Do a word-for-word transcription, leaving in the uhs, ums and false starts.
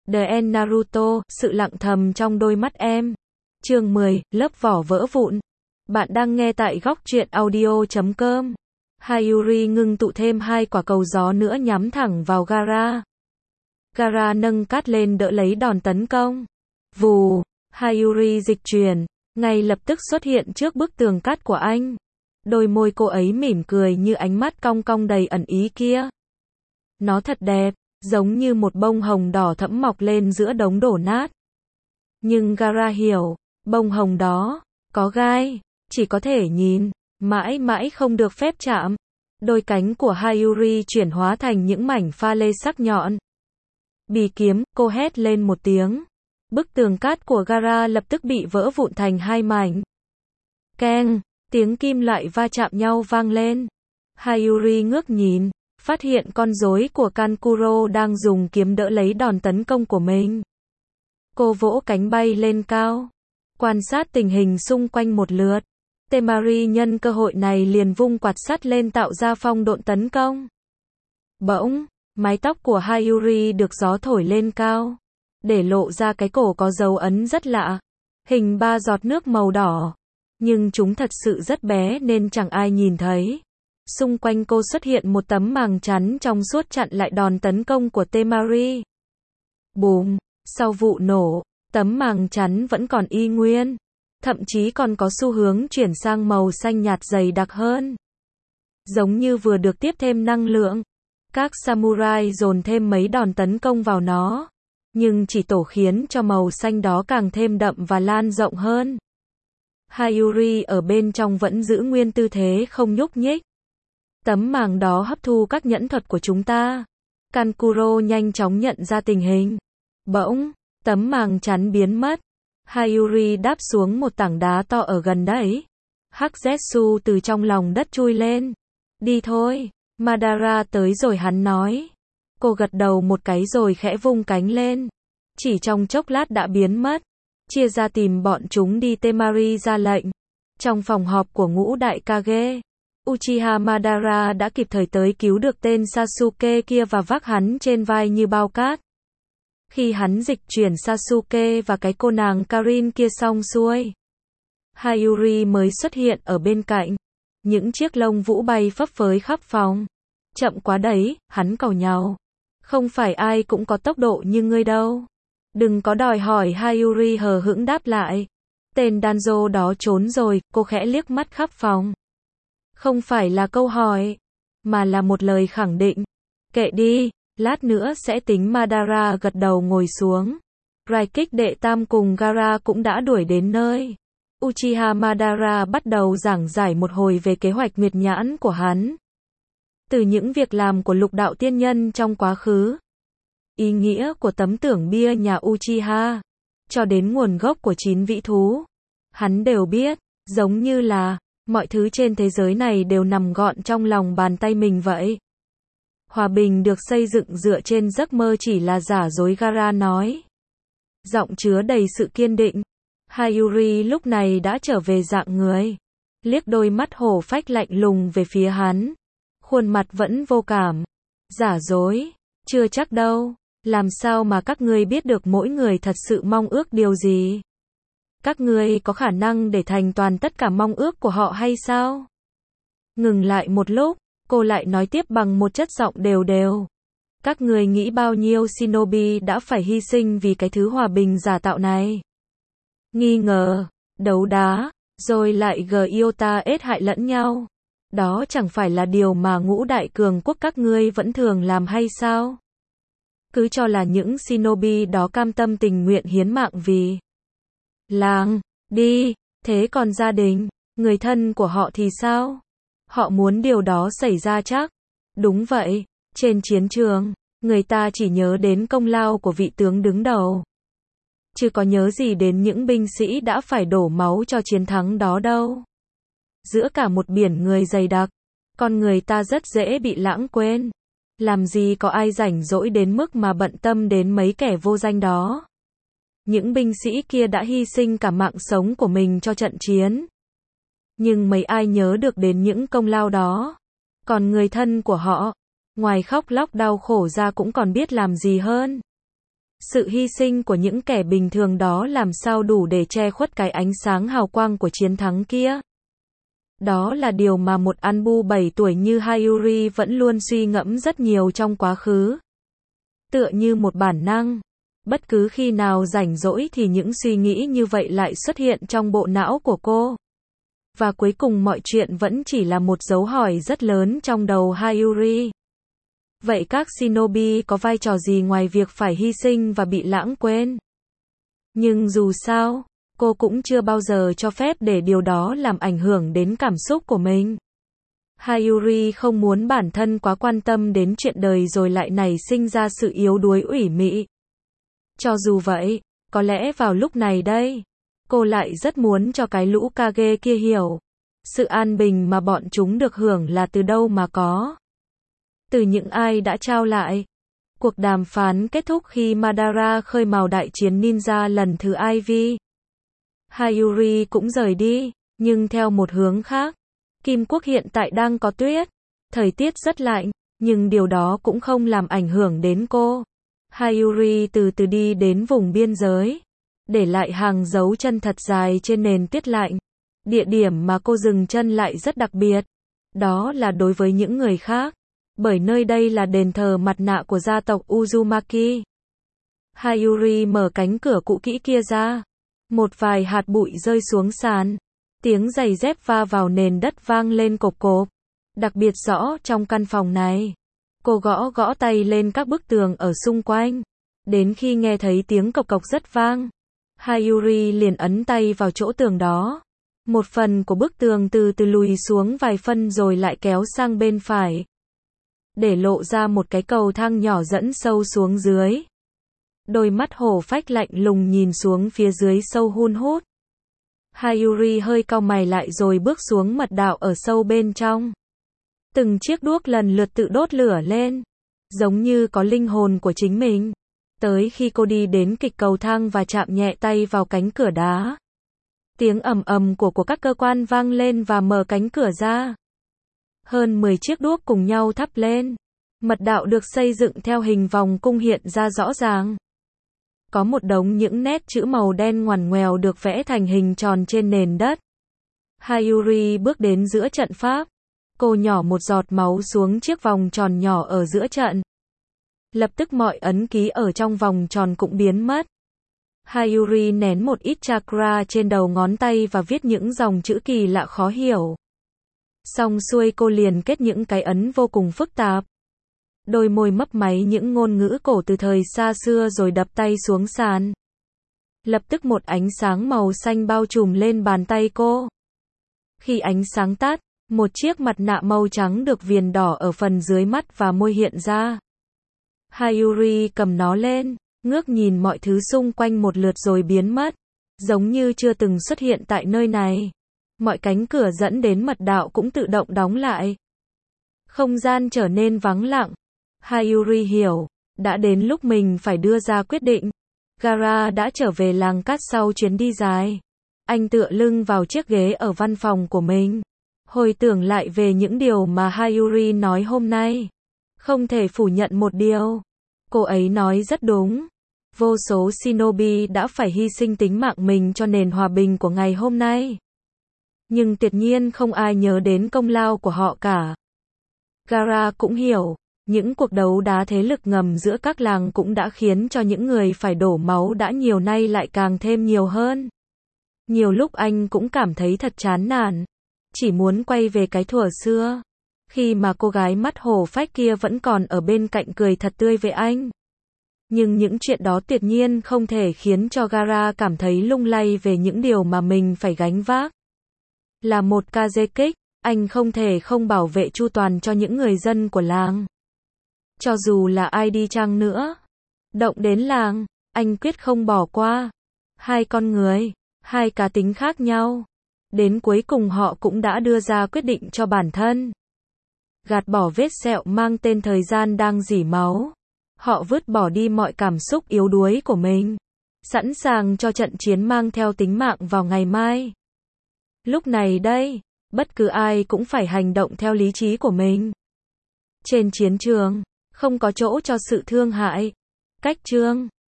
The End Naruto, sự lặng thầm trong đôi mắt em. Chương mười, lớp vỏ vỡ vụn. Bạn đang nghe tại góc truyện audio chấm com. Hayuri ngưng tụ thêm hai quả cầu gió nữa nhắm thẳng vào Gaara. Gaara nâng cát lên đỡ lấy đòn tấn công. Vù, Hayuri dịch chuyển, ngay lập tức xuất hiện trước bức tường cát của anh. Đôi môi cô ấy mỉm cười như ánh mắt cong cong đầy ẩn ý kia. Nó thật đẹp, giống như một bông hồng đỏ thẫm mọc lên giữa đống đổ nát. Nhưng Gaara hiểu, bông hồng đó, có gai, chỉ có thể nhìn, mãi mãi không được phép chạm. Đôi cánh của Hayuri chuyển hóa thành những mảnh pha lê sắc nhọn. Bì kiếm, cô hét lên một tiếng. Bức tường cát của Gaara lập tức bị vỡ vụn thành hai mảnh. Keng, tiếng kim loại va chạm nhau vang lên. Hayuri ngước nhìn, phát hiện con rối của Kankuro đang dùng kiếm đỡ lấy đòn tấn công của mình. Cô vỗ cánh bay lên cao, quan sát tình hình xung quanh một lượt. Temari nhân cơ hội này liền vung quạt sắt lên tạo ra phong độn tấn công. Bỗng, mái tóc của Hayuri được gió thổi lên cao, để lộ ra cái cổ có dấu ấn rất lạ, hình ba giọt nước màu đỏ. Nhưng chúng thật sự rất bé nên chẳng ai nhìn thấy. Xung quanh cô xuất hiện một tấm màng chắn trong suốt chặn lại đòn tấn công của Temari. Bùm, sau vụ nổ, tấm màng chắn vẫn còn y nguyên, thậm chí còn có xu hướng chuyển sang màu xanh nhạt dày đặc hơn. Giống như vừa được tiếp thêm năng lượng. Các samurai dồn thêm mấy đòn tấn công vào nó, nhưng chỉ tổ khiến cho màu xanh đó càng thêm đậm và lan rộng hơn. Hayuri ở bên trong vẫn giữ nguyên tư thế không nhúc nhích. Tấm màng đó hấp thu các nhẫn thuật của chúng ta. Kankuro nhanh chóng nhận ra tình hình. Bỗng, tấm màng chắn biến mất. Hayuri đáp xuống một tảng đá to ở gần đấy. Hắc Zetsu từ trong lòng đất chui lên. Đi thôi, Madara tới rồi, hắn nói. Cô gật đầu một cái rồi khẽ vung cánh lên. Chỉ trong chốc lát đã biến mất. Chia ra tìm bọn chúng đi, Temari ra lệnh. Trong phòng họp của ngũ đại Kage, Uchiha Madara đã kịp thời tới cứu được tên Sasuke kia và vác hắn trên vai như bao cát. Khi hắn dịch chuyển Sasuke và cái cô nàng Karin kia xong xuôi, Hayuri mới xuất hiện ở bên cạnh. Những chiếc lông vũ bay phấp phới khắp phòng. Chậm quá đấy, hắn càu nhàu. Không phải ai cũng có tốc độ như ngươi đâu. Đừng có đòi hỏi, Hayuri hờ hững đáp lại. Tên Danzo đó trốn rồi, cô khẽ liếc mắt khắp phòng. Không phải là câu hỏi, mà là một lời khẳng định. Kệ đi, lát nữa sẽ tính. Madara gật đầu ngồi xuống. Raikik đệ tam cùng Gaara cũng đã đuổi đến nơi. Uchiha Madara bắt đầu giảng giải một hồi về kế hoạch nguyệt nhãn của hắn. Từ những việc làm của lục đạo tiên nhân trong quá khứ, ý nghĩa của tấm tưởng bia nhà Uchiha, cho đến nguồn gốc của chín vĩ thú, hắn đều biết, giống như là mọi thứ trên thế giới này đều nằm gọn trong lòng bàn tay mình vậy. Hòa bình được xây dựng dựa trên giấc mơ chỉ là giả dối, Gaara nói. Giọng chứa đầy sự kiên định. Hayuri lúc này đã trở về dạng người, liếc đôi mắt hổ phách lạnh lùng về phía hắn. Khuôn mặt vẫn vô cảm. Giả dối? Chưa chắc đâu. Làm sao mà các ngươi biết được mỗi người thật sự mong ước điều gì? Các ngươi có khả năng để thành toàn tất cả mong ước của họ hay sao? Ngừng lại một lúc, cô lại nói tiếp bằng một chất giọng đều đều. Các ngươi nghĩ bao nhiêu shinobi đã phải hy sinh vì cái thứ hòa bình giả tạo này? Nghi ngờ, đấu đá, rồi lại Gyota ết hại lẫn nhau. Đó chẳng phải là điều mà ngũ đại cường quốc các ngươi vẫn thường làm hay sao? Cứ cho là những shinobi đó cam tâm tình nguyện hiến mạng vì làng, đi, thế còn gia đình, người thân của họ thì sao? Họ muốn điều đó xảy ra chắc? Đúng vậy, trên chiến trường, người ta chỉ nhớ đến công lao của vị tướng đứng đầu, chứ có nhớ gì đến những binh sĩ đã phải đổ máu cho chiến thắng đó đâu. Giữa cả một biển người dày đặc, con người ta rất dễ bị lãng quên. Làm gì có ai rảnh rỗi đến mức mà bận tâm đến mấy kẻ vô danh đó. Những binh sĩ kia đã hy sinh cả mạng sống của mình cho trận chiến. Nhưng mấy ai nhớ được đến những công lao đó. Còn người thân của họ, ngoài khóc lóc đau khổ ra cũng còn biết làm gì hơn. Sự hy sinh của những kẻ bình thường đó làm sao đủ để che khuất cái ánh sáng hào quang của chiến thắng kia. Đó là điều mà một Anbu bảy tuổi như Hayuri vẫn luôn suy ngẫm rất nhiều trong quá khứ. Tựa như một bản năng. Bất cứ khi nào rảnh rỗi thì những suy nghĩ như vậy lại xuất hiện trong bộ não của cô. Và cuối cùng mọi chuyện vẫn chỉ là một dấu hỏi rất lớn trong đầu Hayuri. Vậy các shinobi có vai trò gì ngoài việc phải hy sinh và bị lãng quên? Nhưng dù sao, cô cũng chưa bao giờ cho phép để điều đó làm ảnh hưởng đến cảm xúc của mình. Hayuri không muốn bản thân quá quan tâm đến chuyện đời rồi lại nảy sinh ra sự yếu đuối ủy mị. Cho dù vậy, có lẽ vào lúc này đây, cô lại rất muốn cho cái lũ Kage kia hiểu. Sự an bình mà bọn chúng được hưởng là từ đâu mà có. Từ những ai đã trao lại. Cuộc đàm phán kết thúc khi Madara khơi mào đại chiến ninja lần thứ I V. Hayuri cũng rời đi, nhưng theo một hướng khác. Kim Quốc hiện tại đang có tuyết. Thời tiết rất lạnh, nhưng điều đó cũng không làm ảnh hưởng đến cô. Hayuri từ từ đi đến vùng biên giới, để lại hàng dấu chân thật dài trên nền tuyết lạnh. Địa điểm mà cô dừng chân lại rất đặc biệt. Đó là đối với những người khác. Bởi nơi đây là đền thờ mặt nạ của gia tộc Uzumaki. Hayuri mở cánh cửa cũ kỹ kia ra. Một vài hạt bụi rơi xuống sàn. Tiếng giày dép va vào nền đất vang lên cộp cộp. Đặc biệt rõ trong căn phòng này. Cô gõ gõ tay lên các bức tường ở xung quanh. Đến khi nghe thấy tiếng cộc cộc rất vang. Hayuri liền ấn tay vào chỗ tường đó. Một phần của bức tường từ từ lùi xuống vài phân rồi lại kéo sang bên phải. Để lộ ra một cái cầu thang nhỏ dẫn sâu xuống dưới. Đôi mắt hổ phách lạnh lùng nhìn xuống phía dưới sâu hun hút. Hayuri hơi cau mày lại rồi bước xuống mật đạo ở sâu bên trong. Từng chiếc đuốc lần lượt tự đốt lửa lên. Giống như có linh hồn của chính mình. Tới khi cô đi đến kịch cầu thang và chạm nhẹ tay vào cánh cửa đá. Tiếng ầm ầm của của các cơ quan vang lên và mở cánh cửa ra. Hơn mười chiếc đuốc cùng nhau thắp lên. Mật đạo được xây dựng theo hình vòng cung hiện ra rõ ràng. Có một đống những nét chữ màu đen ngoằn ngoèo được vẽ thành hình tròn trên nền đất. Hayuri bước đến giữa trận pháp. Cô nhỏ một giọt máu xuống chiếc vòng tròn nhỏ ở giữa trận. Lập tức mọi ấn ký ở trong vòng tròn cũng biến mất. Hayuri nén một ít chakra trên đầu ngón tay và viết những dòng chữ kỳ lạ khó hiểu. Xong xuôi cô liền kết những cái ấn vô cùng phức tạp. Đôi môi mấp máy những ngôn ngữ cổ từ thời xa xưa rồi đập tay xuống sàn. Lập tức một ánh sáng màu xanh bao trùm lên bàn tay cô. Khi ánh sáng tắt, một chiếc mặt nạ màu trắng được viền đỏ ở phần dưới mắt và môi hiện ra. Hayuri cầm nó lên, ngước nhìn mọi thứ xung quanh một lượt rồi biến mất. Giống như chưa từng xuất hiện tại nơi này. Mọi cánh cửa dẫn đến mật đạo cũng tự động đóng lại. Không gian trở nên vắng lặng. Hayuri hiểu, đã đến lúc mình phải đưa ra quyết định. Gaara đã trở về làng cát sau chuyến đi dài. Anh tựa lưng vào chiếc ghế ở văn phòng của mình. Hồi tưởng lại về những điều mà Hayuri nói hôm nay. Không thể phủ nhận một điều. Cô ấy nói rất đúng. Vô số shinobi đã phải hy sinh tính mạng mình cho nền hòa bình của ngày hôm nay. Nhưng tuyệt nhiên không ai nhớ đến công lao của họ cả. Gaara cũng hiểu, những cuộc đấu đá thế lực ngầm giữa các làng cũng đã khiến cho những người phải đổ máu đã nhiều nay lại càng thêm nhiều hơn. Nhiều lúc anh cũng cảm thấy thật chán nản. Chỉ muốn quay về cái thuở xưa. Khi mà cô gái mắt hổ phách kia vẫn còn ở bên cạnh cười thật tươi với anh. Nhưng những chuyện đó tuyệt nhiên không thể khiến cho Gaara cảm thấy lung lay về những điều mà mình phải gánh vác. Là một Kazekage, anh không thể không bảo vệ chu toàn cho những người dân của làng. Cho dù là ai đi chăng nữa. Động đến làng, anh quyết không bỏ qua. Hai con người, hai cá tính khác nhau. Đến cuối cùng họ cũng đã đưa ra quyết định cho bản thân. Gạt bỏ vết sẹo mang tên thời gian đang rỉ máu. Họ vứt bỏ đi mọi cảm xúc yếu đuối của mình. Sẵn sàng cho trận chiến mang theo tính mạng vào ngày mai. Lúc này đây, bất cứ ai cũng phải hành động theo lý trí của mình. Trên chiến trường, không có chỗ cho sự thương hại. Cách chương